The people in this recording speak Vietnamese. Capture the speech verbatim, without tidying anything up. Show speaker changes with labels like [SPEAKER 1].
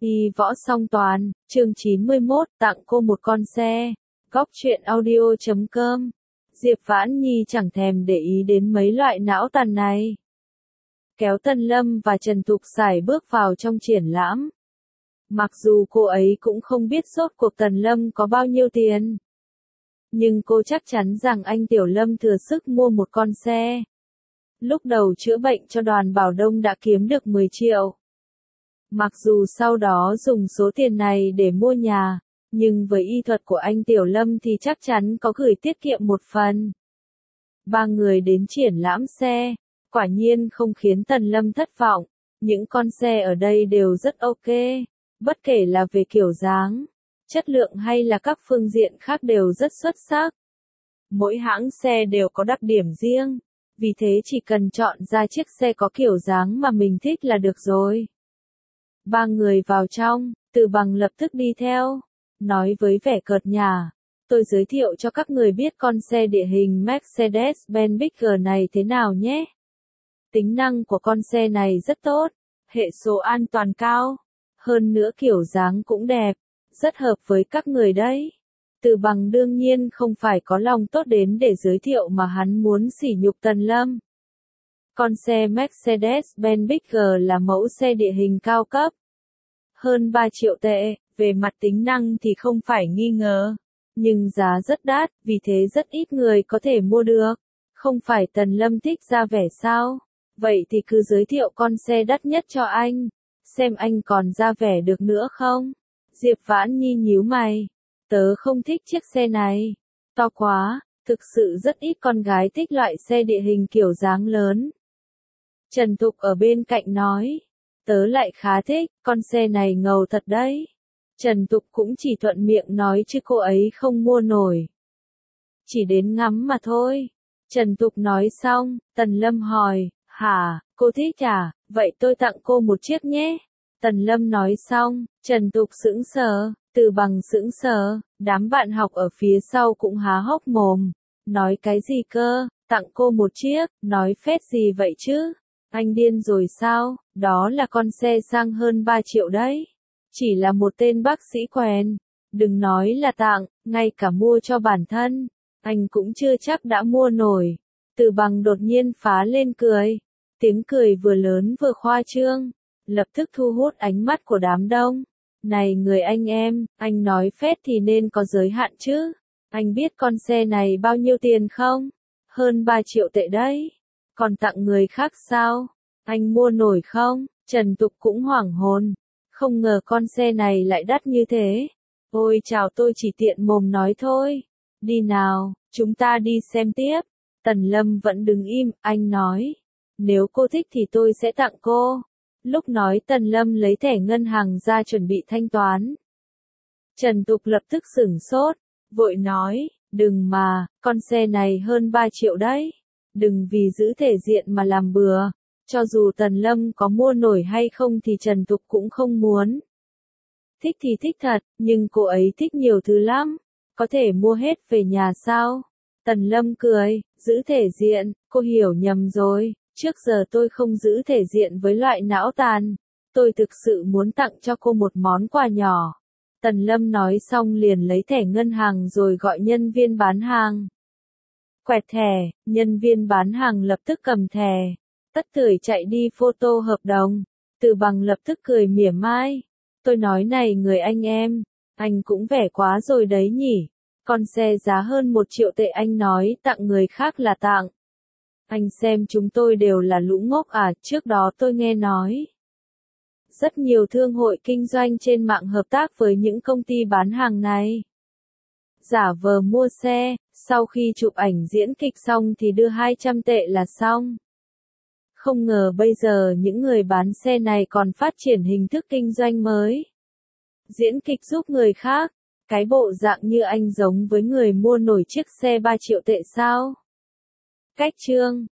[SPEAKER 1] Y võ song toàn, chương chín mươi mốt, tặng cô một con xe. Góc truyện audio chấm com. Diệp Vãn Nhi chẳng thèm để ý đến mấy loại não tàn này. Kéo Tần Lâm và Trần Thục Sải bước vào trong triển lãm. Mặc dù cô ấy cũng không biết rốt cuộc Tần Lâm có bao nhiêu tiền. Nhưng cô chắc chắn rằng anh Tiểu Lâm thừa sức mua một con xe. Lúc đầu chữa bệnh cho Đoàn Bảo Đông đã kiếm được mười triệu. Mặc dù sau đó dùng số tiền này để mua nhà, nhưng với y thuật của anh Tiểu Lâm thì chắc chắn có gửi tiết kiệm một phần. Ba người đến triển lãm xe, quả nhiên không khiến Tần Lâm thất vọng, những con xe ở đây đều rất ok, bất kể là về kiểu dáng, chất lượng hay là các phương diện khác đều rất xuất sắc. Mỗi hãng xe đều có đặc điểm riêng, vì thế chỉ cần chọn ra chiếc xe có kiểu dáng mà mình thích là được rồi. Ba người vào trong, Từ Bằng lập tức đi theo, nói với vẻ cợt nhả, tôi giới thiệu cho các người biết con xe địa hình Mercedes-Benz Bigger này thế nào nhé. Tính năng của con xe này rất tốt, hệ số an toàn cao, hơn nữa kiểu dáng cũng đẹp, rất hợp với các người đấy. Từ Bằng đương nhiên không phải có lòng tốt đến để giới thiệu mà hắn muốn sỉ nhục Tần Lâm. Con xe Mercedes-Benz Bigger là mẫu xe địa hình cao cấp. Hơn ba triệu tệ, về mặt tính năng thì không phải nghi ngờ. Nhưng giá rất đắt, vì thế rất ít người có thể mua được. Không phải Tần Lâm thích ra vẻ sao? Vậy thì cứ giới thiệu con xe đắt nhất cho anh. Xem anh còn ra vẻ được nữa không? Diệp Vãn Nhi nhíu mày. Tớ không thích chiếc xe này. To quá, thực sự rất ít con gái thích loại xe địa hình kiểu dáng lớn. Trần Thục ở bên cạnh nói. Tớ lại khá thích, con xe này ngầu thật đấy. Trần Thục cũng chỉ thuận miệng nói chứ cô ấy không mua nổi. Chỉ đến ngắm mà thôi. Trần Thục nói xong, Tần Lâm hỏi, hả, cô thích à, vậy tôi tặng cô một chiếc nhé. Tần Lâm nói xong, Trần Thục sững sờ, Từ Bằng sững sờ, đám bạn học ở phía sau cũng há hốc mồm. Nói cái gì cơ, tặng cô một chiếc, nói phét gì vậy chứ? Anh điên rồi sao, đó là con xe sang hơn ba triệu đấy. Chỉ là một tên bác sĩ quèn, đừng nói là tặng, ngay cả mua cho bản thân, anh cũng chưa chắc đã mua nổi. Từ Bằng đột nhiên phá lên cười, tiếng cười vừa lớn vừa khoa trương, lập tức thu hút ánh mắt của đám đông. Này người anh em, anh nói phét thì nên có giới hạn chứ. Anh biết con xe này bao nhiêu tiền không? Hơn ba triệu tệ đấy. Còn tặng người khác sao? Anh mua nổi không? Trần Thục cũng hoảng hồn. Không ngờ con xe này lại đắt như thế. Ôi chào, tôi chỉ tiện mồm nói thôi. Đi nào, chúng ta đi xem tiếp. Tần Lâm vẫn đứng im, anh nói. Nếu cô thích thì tôi sẽ tặng cô. Lúc nói Tần Lâm lấy thẻ ngân hàng ra chuẩn bị thanh toán. Trần Thục lập tức sửng sốt, vội nói, đừng mà, con xe này hơn ba triệu đấy. Đừng vì giữ thể diện mà làm bừa. Cho dù Tần Lâm có mua nổi hay không thì Trần Thục cũng không muốn. Thích thì thích thật, nhưng cô ấy thích nhiều thứ lắm. Có thể mua hết về nhà sao? Tần Lâm cười, giữ thể diện, cô hiểu nhầm rồi. Trước giờ tôi không giữ thể diện với loại não tàn. Tôi thực sự muốn tặng cho cô một món quà nhỏ. Tần Lâm nói xong liền lấy thẻ ngân hàng rồi gọi nhân viên bán hàng. Quẹt thẻ, nhân viên bán hàng lập tức cầm thẻ. Tất tưởi chạy đi photo hợp đồng. Từ Bằng lập tức cười mỉa mai. Tôi nói này người anh em, anh cũng vẻ quá rồi đấy nhỉ. Con xe giá hơn một triệu tệ anh nói tặng người khác là tặng. Anh xem chúng tôi đều là lũ ngốc à, trước đó tôi nghe nói. Rất nhiều thương hội kinh doanh trên mạng hợp tác với những công ty bán hàng này. Giả vờ mua xe, sau khi chụp ảnh diễn kịch xong thì đưa hai trăm tệ là xong. Không ngờ bây giờ những người bán xe này còn phát triển hình thức kinh doanh mới. Diễn kịch giúp người khác, cái bộ dạng như anh giống với người mua nổi chiếc xe ba triệu tệ sao? Cách chương